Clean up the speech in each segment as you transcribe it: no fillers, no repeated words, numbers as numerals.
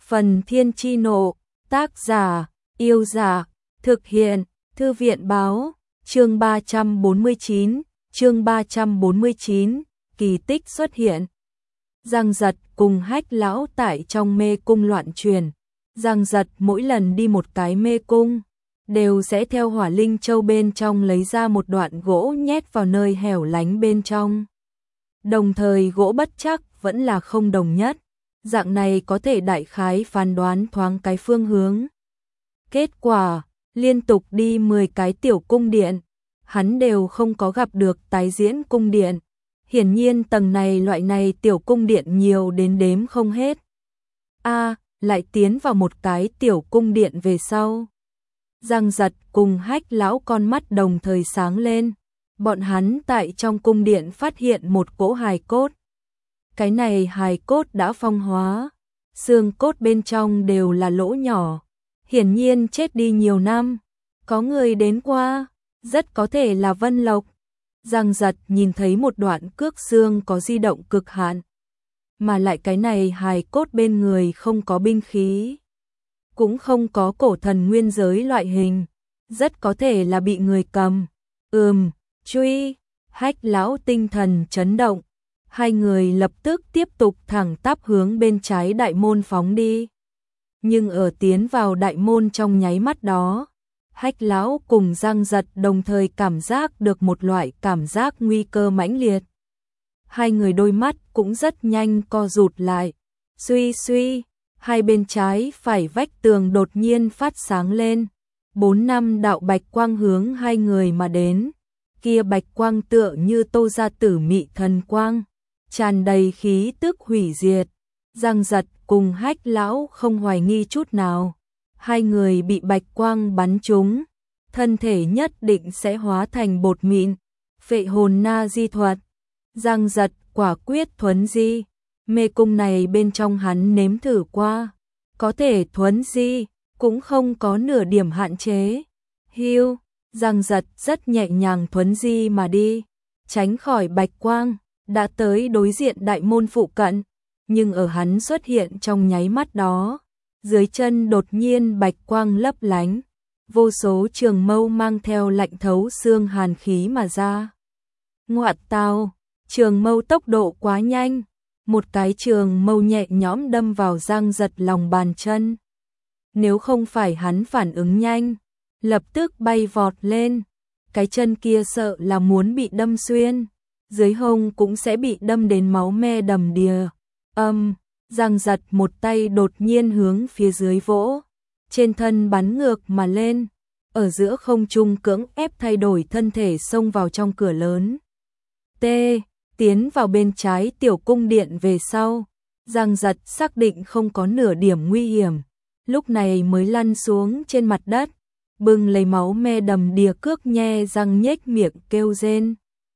Phần Thiên Chi Nộ, tác giả, Yêu Giả, thực hiện, Thư viện Báo, chương 349, kỳ tích xuất hiện. Giang Giật cùng Hách lão tại trong mê cung loạn truyền. Giang Giật mỗi lần đi một cái mê cung, đều sẽ theo Hỏa Linh Châu bên trong lấy ra một đoạn gỗ nhét vào nơi hẻo lánh bên trong. Đồng thời gỗ bất chắc vẫn là không đồng nhất, dạng này có thể đại khái phán đoán thoáng cái phương hướng. Kết quả, liên tục đi 10 cái tiểu cung điện, hắn đều không có gặp được tái diễn cung điện. Hiển nhiên tầng này loại này tiểu cung điện nhiều đến đếm không hết. Lại tiến vào một cái tiểu cung điện về sau. Giang Giật cùng Hách lão con mắt đồng thời sáng lên. Bọn hắn tại trong cung điện phát hiện một cỗ hài cốt. Cái này hài cốt đã phong hóa, xương cốt bên trong đều là lỗ nhỏ, hiển nhiên chết đi nhiều năm. Có người đến qua, rất có thể là Vân Lộc. Giang Giật nhìn thấy một đoạn cước xương có di động cực hạn, mà lại cái này hài cốt bên người không có binh khí, cũng không có cổ thần nguyên giới loại hình, rất có thể là bị người cầm. Truy. Hách lão tinh thần chấn động. Hai người lập tức tiếp tục thẳng tắp hướng bên trái đại môn phóng đi. Nhưng ở tiến vào đại môn trong nháy mắt đó, Hách lão cùng Giang Giật đồng thời cảm giác được một loại cảm giác nguy cơ mãnh liệt. Hai người đôi mắt cũng rất nhanh co rụt lại. Suy, hai bên trái phải vách tường đột nhiên phát sáng lên. 4-5 đạo bạch quang hướng hai người mà đến. Kia bạch quang tựa như Tô gia tử mị thần quang, tràn đầy khí tức hủy diệt. Giang Giật cùng Hách lão không hoài nghi chút nào. Hai người bị bạch quang bắn trúng, thân thể nhất định sẽ hóa thành bột mịn. Phệ hồn na di thuật. Giang Giật quả quyết thuấn di. Mê cung này bên trong hắn nếm thử qua, có thể thuấn di, cũng không có nửa điểm hạn chế. Giang Giật rất nhẹ nhàng thuấn di mà đi, tránh khỏi bạch quang, đã tới đối diện đại môn phụ cận. Nhưng ở hắn xuất hiện trong nháy mắt đó, dưới chân đột nhiên bạch quang lấp lánh, vô số trường mâu mang theo lạnh thấu xương hàn khí mà ra. Ngoại tào, trường mâu tốc độ quá nhanh, một cái trường mâu nhẹ nhõm đâm vào Giang Giật lòng bàn chân. Nếu không phải hắn phản ứng nhanh, lập tức bay vọt lên, cái chân kia sợ là muốn bị đâm xuyên, dưới hông cũng sẽ bị đâm đến máu me đầm đìa. Giang Giật một tay đột nhiên hướng phía dưới vỗ, trên thân bắn ngược mà lên, ở giữa không trung cưỡng ép thay đổi thân thể xông vào trong cửa lớn. Tiến vào bên trái tiểu cung điện về sau, Giang Giật xác định không có nửa điểm nguy hiểm, lúc này mới lăn xuống trên mặt đất, bưng lấy máu me đầm đìa cước nhe răng nhếch miệng kêu rên.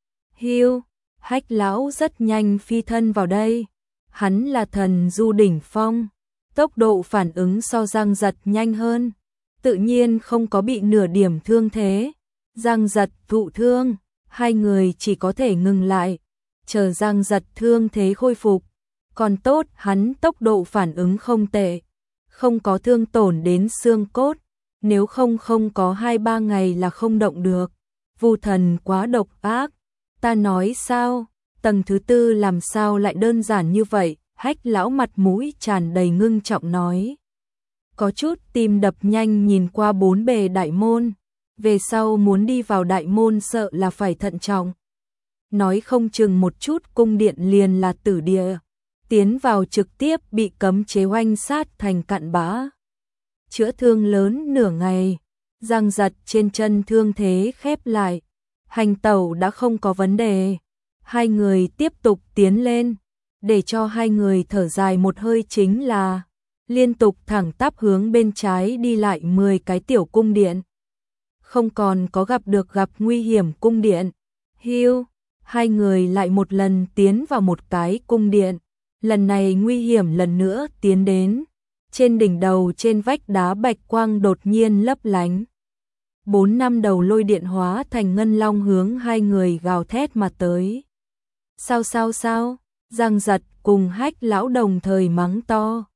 Hách lão rất nhanh phi thân vào đây. Hắn là thần du đỉnh phong, tốc độ phản ứng so Giang Giật nhanh hơn, tự nhiên không có bị nửa điểm thương thế. Giang Giật thụ thương, hai người chỉ có thể ngừng lại, chờ Giang Giật thương thế khôi phục. Còn tốt hắn tốc độ phản ứng không tệ, không có thương tổn đến xương cốt, nếu không có 2-3 ngày là không động được. Vu thần quá độc ác, ta nói sao, tầng thứ 4 làm sao lại đơn giản như vậy. Hách lão mặt mũi tràn đầy ngưng trọng nói. Có chút tim đập nhanh nhìn qua 4 bề đại môn, về sau muốn đi vào đại môn sợ là phải thận trọng. Nói không chừng một chút cung điện liền là tử địa, tiến vào trực tiếp bị cấm chế oanh sát thành cặn bã. Chữa thương lớn nửa ngày, Giang Giật trên chân thương thế khép lại, hành tẩu đã không có vấn đề. Hai người tiếp tục tiến lên, để cho hai người thở dài một hơi chính là liên tục thẳng tắp hướng bên trái đi lại 10 cái tiểu cung điện. Không còn có gặp nguy hiểm cung điện. Hai người lại một lần tiến vào một cái cung điện, lần này nguy hiểm lần nữa tiến đến. Trên đỉnh đầu trên vách đá bạch quang đột nhiên lấp lánh. 4-5 đầu lôi điện hóa thành ngân long hướng hai người gào thét mà tới. Sao? Giang Giật cùng Hách lão đồng thời mắng to.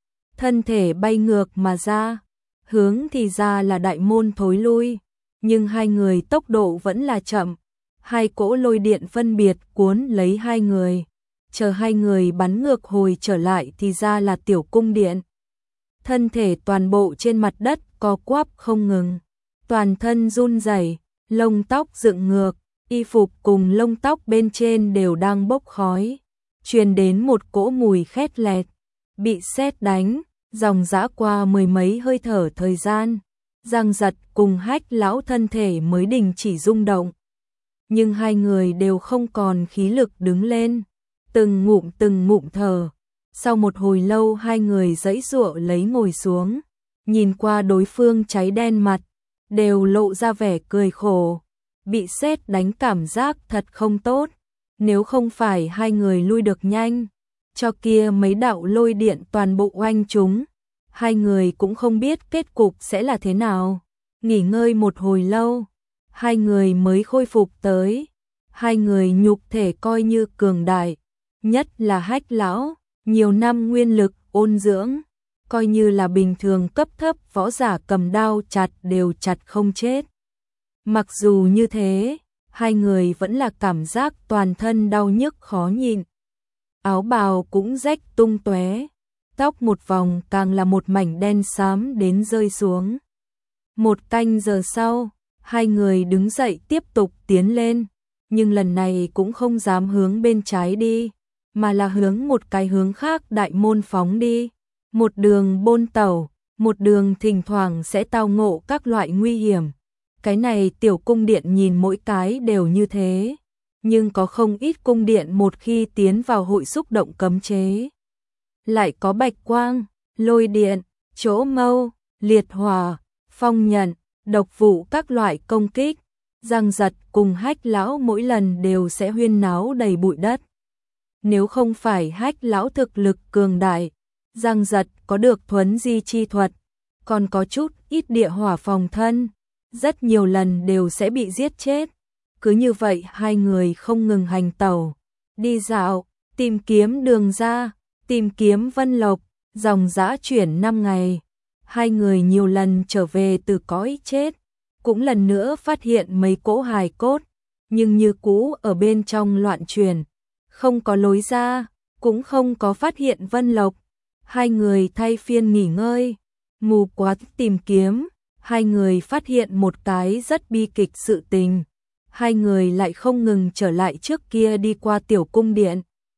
thân thể bay ngược mà ra, hướng thì ra là đại môn thối lui, nhưng hai người tốc độ vẫn là chậm, hai cỗ lôi điện phân biệt cuốn lấy hai người, chờ hai người bắn ngược hồi trở lại thì ra là tiểu cung điện. Thân thể toàn bộ trên mặt đất co quắp không ngừng, toàn thân run rẩy, lông tóc dựng ngược, y phục cùng lông tóc bên trên đều đang bốc khói, truyền đến một cỗ mùi khét lẹt, bị sét đánh, dòng dã qua mười mấy hơi thở thời gian, Giang Giật cùng Hách lão thân thể mới đình chỉ rung động. Nhưng hai người đều không còn khí lực đứng lên, từng ngụm thở. Sau một hồi lâu hai người giãy giụa lấy ngồi xuống, nhìn qua đối phương cháy đen mặt, đều lộ ra vẻ cười khổ. Bị sét đánh cảm giác thật không tốt, nếu không phải hai người lui được nhanh, cho kia mấy đạo lôi điện toàn bộ oanh chúng, hai người cũng không biết kết cục sẽ là thế nào. Nghỉ ngơi một hồi lâu, hai người mới khôi phục tới. Hai người nhục thể coi như cường đại, nhất là Hách lão, nhiều năm nguyên lực ôn dưỡng, coi như là bình thường cấp thấp võ giả cầm đao chặt đều chặt không chết. Mặc dù như thế, hai người vẫn là cảm giác toàn thân đau nhức khó nhịn. Áo bào cũng rách tung tóe, tóc một vòng càng là một mảnh đen xám đến rơi xuống. Một canh giờ sau, hai người đứng dậy tiếp tục tiến lên, nhưng lần này cũng không dám hướng bên trái đi, mà là hướng một cái hướng khác đại môn phóng đi. Một đường bôn tẩu, một đường thỉnh thoảng sẽ tao ngộ các loại nguy hiểm. Cái này tiểu cung điện nhìn mỗi cái đều như thế, nhưng có không ít cung điện một khi tiến vào hội xúc động cấm chế. Lại có bạch quang, lôi điện, chỗ mâu, liệt hỏa, phong nhận, độc vụ các loại công kích. Giang Giật cùng Hách lão mỗi lần đều sẽ huyên náo đầy bụi đất. Nếu không phải Hách lão thực lực cường đại, Giang Giật có được thuấn di chi thuật, còn có chút ít địa hỏa phòng thân, rất nhiều lần đều sẽ bị giết chết. Cứ như vậy hai người không ngừng hành tẩu, đi dạo, tìm kiếm đường ra, tìm kiếm Vân Lộc, dòng dã chuyển 5 ngày. Hai người nhiều lần trở về từ cõi chết, cũng lần nữa phát hiện mấy cỗ hài cốt, nhưng như cũ ở bên trong loạn chuyển, không có lối ra, cũng không có phát hiện Vân Lộc. Hai người thay phiên nghỉ ngơi, mù quáng tìm kiếm, hai người phát hiện một cái rất bi kịch sự tình. Hai người lại không ngừng trở lại trước kia đi qua tiểu cung điện.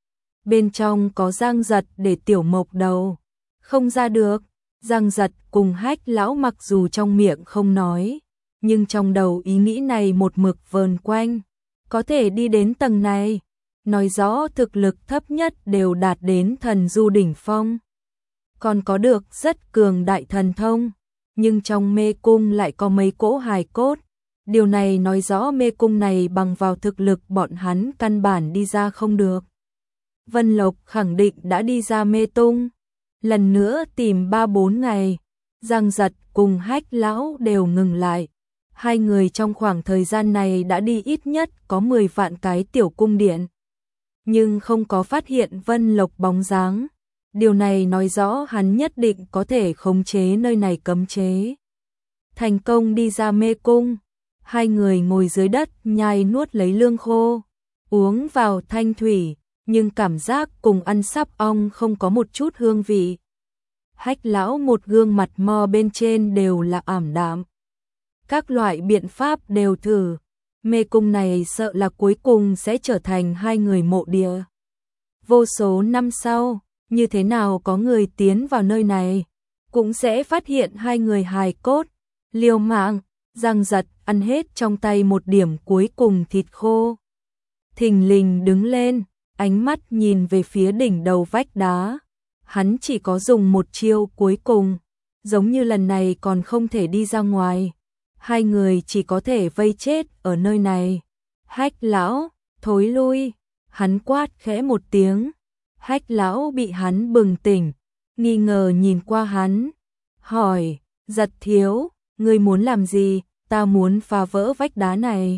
Bên trong có Giang Giật để tiểu mộc đầu, không ra được. Giang Giật cùng Hách lão mặc dù trong miệng không nói, nhưng trong đầu ý nghĩ này một mực vờn quanh. Có thể đi đến tầng này, nói rõ thực lực thấp nhất đều đạt đến thần du đỉnh phong. Còn có được rất cường đại thần thông, nhưng trong mê cung lại có mấy cỗ hài cốt. Điều này nói rõ mê cung này bằng vào thực lực bọn hắn căn bản đi ra không được. Vân Lộc khẳng định đã đi ra mê tung. Lần nữa tìm 3-4 ngày, Giang Giật cùng Hách lão đều ngừng lại. Hai người trong khoảng thời gian này đã đi ít nhất có 10 vạn cái tiểu cung điện, nhưng không có phát hiện Vân Lộc bóng dáng. Điều này nói rõ hắn nhất định có thể khống chế nơi này cấm chế. Thành công đi ra mê cung, hai người ngồi dưới đất nhai nuốt lấy lương khô, uống vào thanh thủy, nhưng cảm giác cùng ăn sáp ong không có một chút hương vị. Hách lão một gương mặt mo bên trên đều là ảm đạm. Các loại biện pháp đều thử, mê cung này sợ là cuối cùng sẽ trở thành hai người mộ địa. Vô số năm sau, như thế nào có người tiến vào nơi này, cũng sẽ phát hiện hai người hài cốt. Liều mạng, Giang Giật ăn hết trong tay một điểm cuối cùng thịt khô. Thình lình đứng lên, ánh mắt nhìn về phía đỉnh đầu vách đá. Hắn chỉ có dùng một chiêu cuối cùng, giống như lần này còn không thể đi ra ngoài. Hai người chỉ có thể vây chết ở nơi này. Hách lão, thối lui, hắn quát khẽ một tiếng. Hách lão bị hắn bừng tỉnh, nghi ngờ nhìn qua hắn, hỏi, Giật thiếu, ngươi muốn làm gì? Ta muốn phá vỡ vách đá này.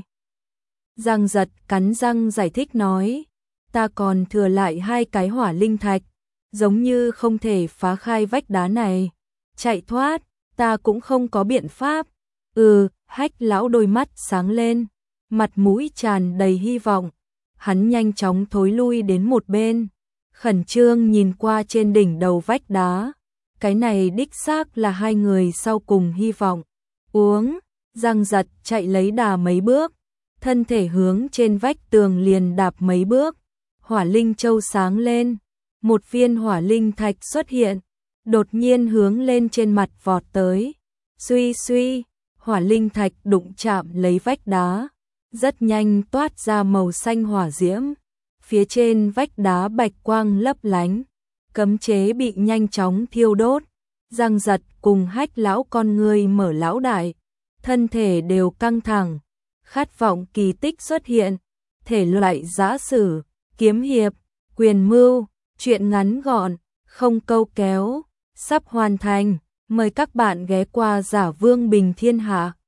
Giang Giật cắn răng giải thích nói, ta còn thừa lại 2 cái hỏa linh thạch, giống như không thể phá khai vách đá này. Chạy thoát, ta cũng không có biện pháp. Hách lão đôi mắt sáng lên, mặt mũi tràn đầy hy vọng. Hắn nhanh chóng thối lui đến một bên, khẩn trương nhìn qua trên đỉnh đầu vách đá. Cái này đích xác là hai người sau cùng hy vọng. Giang Giật chạy lấy đà mấy bước, thân thể hướng trên vách tường liền đạp mấy bước. Hỏa linh châu sáng lên, một viên hỏa linh thạch xuất hiện, đột nhiên hướng lên trên mặt vọt tới. Suy suy, hỏa linh thạch đụng chạm lấy vách đá, rất nhanh toát ra màu xanh hỏa diễm. Phía trên vách đá bạch quang lấp lánh, cấm chế bị nhanh chóng thiêu đốt. Giang Giật cùng Hách lão con người mở lão đại, thân thể đều căng thẳng, khát vọng kỳ tích xuất hiện. Thể loại giã sử, kiếm hiệp, quyền mưu, truyện ngắn gọn, không câu kéo, sắp hoàn thành. Mời các bạn ghé qua Giả Vương Bình Thiên Hạ.